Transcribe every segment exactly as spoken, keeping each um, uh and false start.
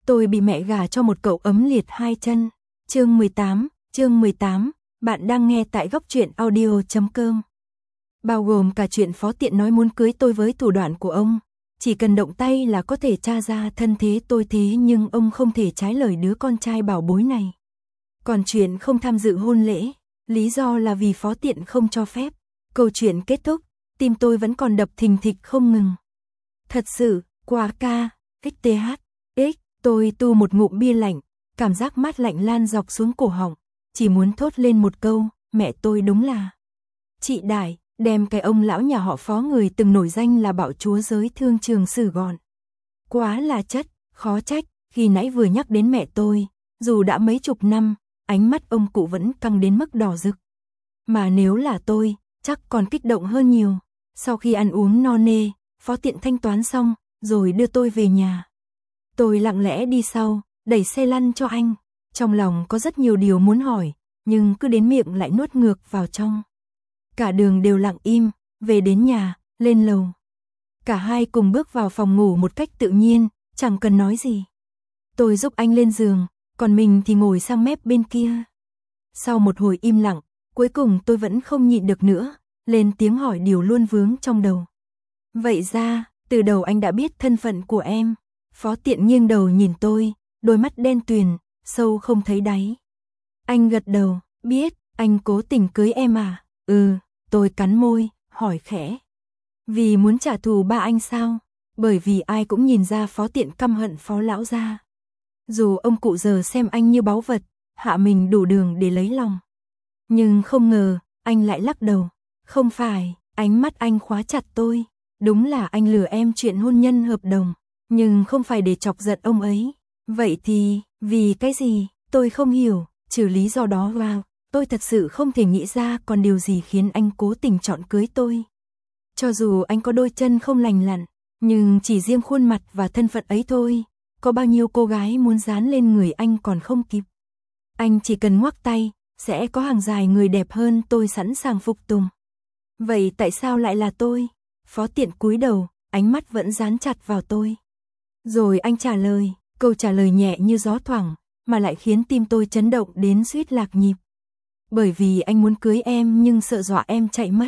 Tôi bị mẹ gả cho một cậu ấm liệt hai chân. Chương mười tám, chương mười tám, bạn đang nghe tại góc truyện audio chấm com. Bao gồm cả chuyện Phó Tiện nói muốn cưới tôi với thủ đoạn của ông. Chỉ cần động tay là có thể tra ra thân thế tôi, thế nhưng ông không thể trái lời đứa con trai bảo bối này. Còn chuyện không tham dự hôn lễ, lý do là vì Phó Tiện không cho phép. Câu chuyện kết thúc, tim tôi vẫn còn đập thình thịch không ngừng. Thật sự, quá ca, ích tê hát, x, tôi tu một ngụm bia lạnh, cảm giác mát lạnh lan dọc xuống cổ họng, chỉ muốn thốt lên một câu, mẹ tôi đúng là chị Đại, đem cái ông lão nhà họ Phó người từng nổi danh là bạo chúa giới thương trường xử gọn. Quá là chất, khó trách, khi nãy vừa nhắc đến mẹ tôi, dù đã mấy chục năm, ánh mắt ông cụ vẫn căng đến mức đỏ rực. Mà nếu là tôi, chắc còn kích động hơn nhiều. Sau khi ăn uống no nê, Phó Tiện thanh toán xong, rồi đưa tôi về nhà. Tôi lặng lẽ đi sau, đẩy xe lăn cho anh. Trong lòng có rất nhiều điều muốn hỏi, nhưng cứ đến miệng lại nuốt ngược vào trong. Cả đường đều lặng im, về đến nhà, lên lầu. Cả hai cùng bước vào phòng ngủ một cách tự nhiên, chẳng cần nói gì. Tôi giúp anh lên giường, còn mình thì ngồi sang mép bên kia. Sau một hồi im lặng, cuối cùng tôi vẫn không nhịn được nữa, lên tiếng hỏi điều luôn vướng trong đầu. Vậy ra, từ đầu anh đã biết thân phận của em. Phó Tiện nghiêng đầu nhìn tôi, đôi mắt đen tuyền, sâu không thấy đáy. Anh gật đầu, biết, anh cố tình cưới em à? Ừ, tôi cắn môi, hỏi khẽ. Vì muốn trả thù ba anh sao? Bởi vì ai cũng nhìn ra Phó Tiện căm hận Phó lão gia. Dù ông cụ giờ xem anh như báu vật, hạ mình đủ đường để lấy lòng. Nhưng không ngờ, anh lại lắc đầu. Không phải, ánh mắt anh khóa chặt tôi. Đúng là anh lừa em chuyện hôn nhân hợp đồng, nhưng không phải để chọc giận ông ấy. Vậy thì, vì cái gì, tôi không hiểu, trừ lý do đó vào, tôi thật sự không thể nghĩ ra còn điều gì khiến anh cố tình chọn cưới tôi. Cho dù anh có đôi chân không lành lặn, nhưng chỉ riêng khuôn mặt và thân phận ấy thôi, có bao nhiêu cô gái muốn dán lên người anh còn không kịp. Anh chỉ cần ngoắc tay, sẽ có hàng dài người đẹp hơn tôi sẵn sàng phục tùng. Vậy tại sao lại là tôi? Phó Tiện cúi đầu, ánh mắt vẫn dán chặt vào tôi. Rồi anh trả lời, câu trả lời nhẹ như gió thoảng, mà lại khiến tim tôi chấn động đến suýt lạc nhịp. Bởi vì anh muốn cưới em nhưng sợ dọa em chạy mất,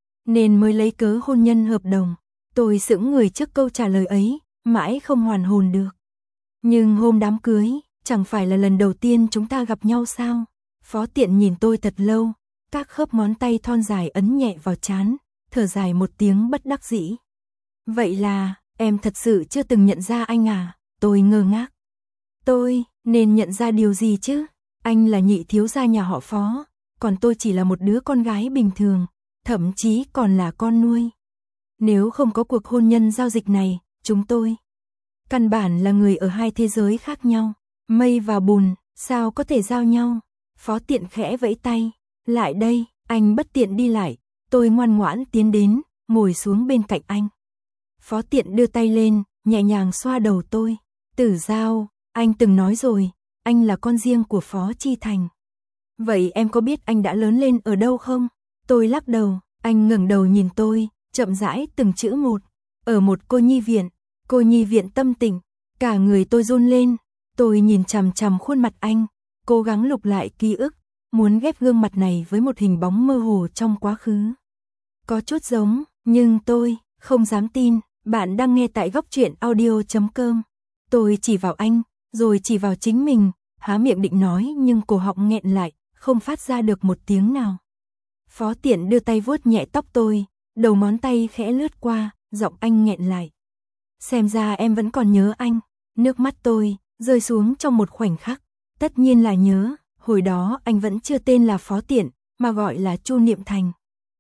nên mới lấy cớ hôn nhân hợp đồng. Tôi sững người trước câu trả lời ấy, mãi không hoàn hồn được. Nhưng hôm đám cưới, chẳng phải là lần đầu tiên chúng ta gặp nhau sao? Phó Tiện nhìn tôi thật lâu, các khớp ngón tay thon dài ấn nhẹ vào trán, thở dài một tiếng bất đắc dĩ. Vậy là, em thật sự chưa từng nhận ra anh à? Tôi ngơ ngác. Tôi, nên nhận ra điều gì chứ? Anh là nhị thiếu gia nhà họ Phó, còn tôi chỉ là một đứa con gái bình thường, thậm chí còn là con nuôi. Nếu không có cuộc hôn nhân giao dịch này, chúng tôi căn bản là người ở hai thế giới khác nhau. Mây và bùn, sao có thể giao nhau? Phó Tiện khẽ vẫy tay. Lại đây, anh bất tiện đi lại. Tôi ngoan ngoãn tiến đến, ngồi xuống bên cạnh anh. Phó Tiện đưa tay lên, nhẹ nhàng xoa đầu tôi. Tử Giao, anh từng nói rồi, anh là con riêng của Phó Chi Thành. Vậy em có biết anh đã lớn lên ở đâu không? Tôi lắc đầu, anh ngẩng đầu nhìn tôi, chậm rãi từng chữ một. Ở một cô nhi viện, cô nhi viện Tâm Tịnh. Cả người tôi run lên, tôi nhìn chằm chằm khuôn mặt anh, cố gắng lục lại ký ức, muốn ghép gương mặt này với một hình bóng mơ hồ trong quá khứ. Có chút giống, nhưng tôi không dám tin. Bạn đang nghe tại góc truyện audio chấm com. Tôi chỉ vào anh, rồi chỉ vào chính mình, há miệng định nói nhưng cổ họng nghẹn lại, không phát ra được một tiếng nào. Phó Tiện đưa tay vuốt nhẹ tóc tôi, đầu ngón tay khẽ lướt qua, giọng anh nghẹn lại. Xem ra em vẫn còn nhớ anh. Nước mắt tôi rơi xuống trong một khoảnh khắc. Tất nhiên là nhớ, hồi đó anh vẫn chưa tên là Phó Tiện, mà gọi là Chu Niệm Thành.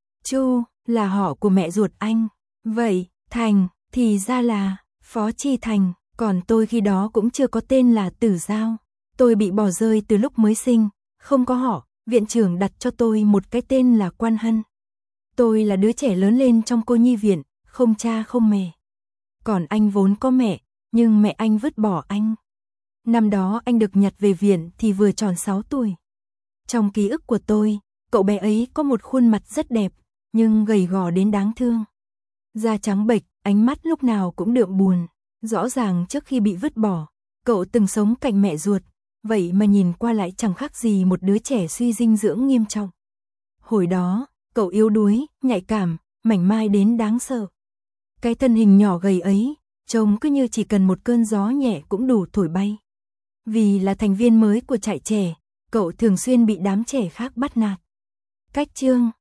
Chu là họ của mẹ ruột anh. Vậy, Thành thì ra là Phó Chi Thành, còn tôi khi đó cũng chưa có tên là Tử Giao. Tôi bị bỏ rơi từ lúc mới sinh, không có họ, viện trưởng đặt cho tôi một cái tên là Quan Hân. Tôi là đứa trẻ lớn lên trong cô nhi viện, không cha không mẹ. Còn anh vốn có mẹ, nhưng mẹ anh vứt bỏ anh. Năm đó anh được nhặt về viện thì vừa tròn sáu tuổi. Trong ký ức của tôi, cậu bé ấy có một khuôn mặt rất đẹp, nhưng gầy gò đến đáng thương. Da trắng bệch, ánh mắt lúc nào cũng đượm buồn. Rõ ràng trước khi bị vứt bỏ, Cậu từng sống cạnh mẹ ruột, vậy mà nhìn qua lại chẳng khác gì một đứa trẻ suy dinh dưỡng nghiêm trọng. Hồi đó, cậu yếu đuối, nhạy cảm, mảnh mai đến đáng sợ. Cái thân hình nhỏ gầy ấy, trông cứ như chỉ cần một cơn gió nhẹ cũng đủ thổi bay. Vì là thành viên mới của trại trẻ, cậu thường xuyên bị đám trẻ khác bắt nạt. Cách chương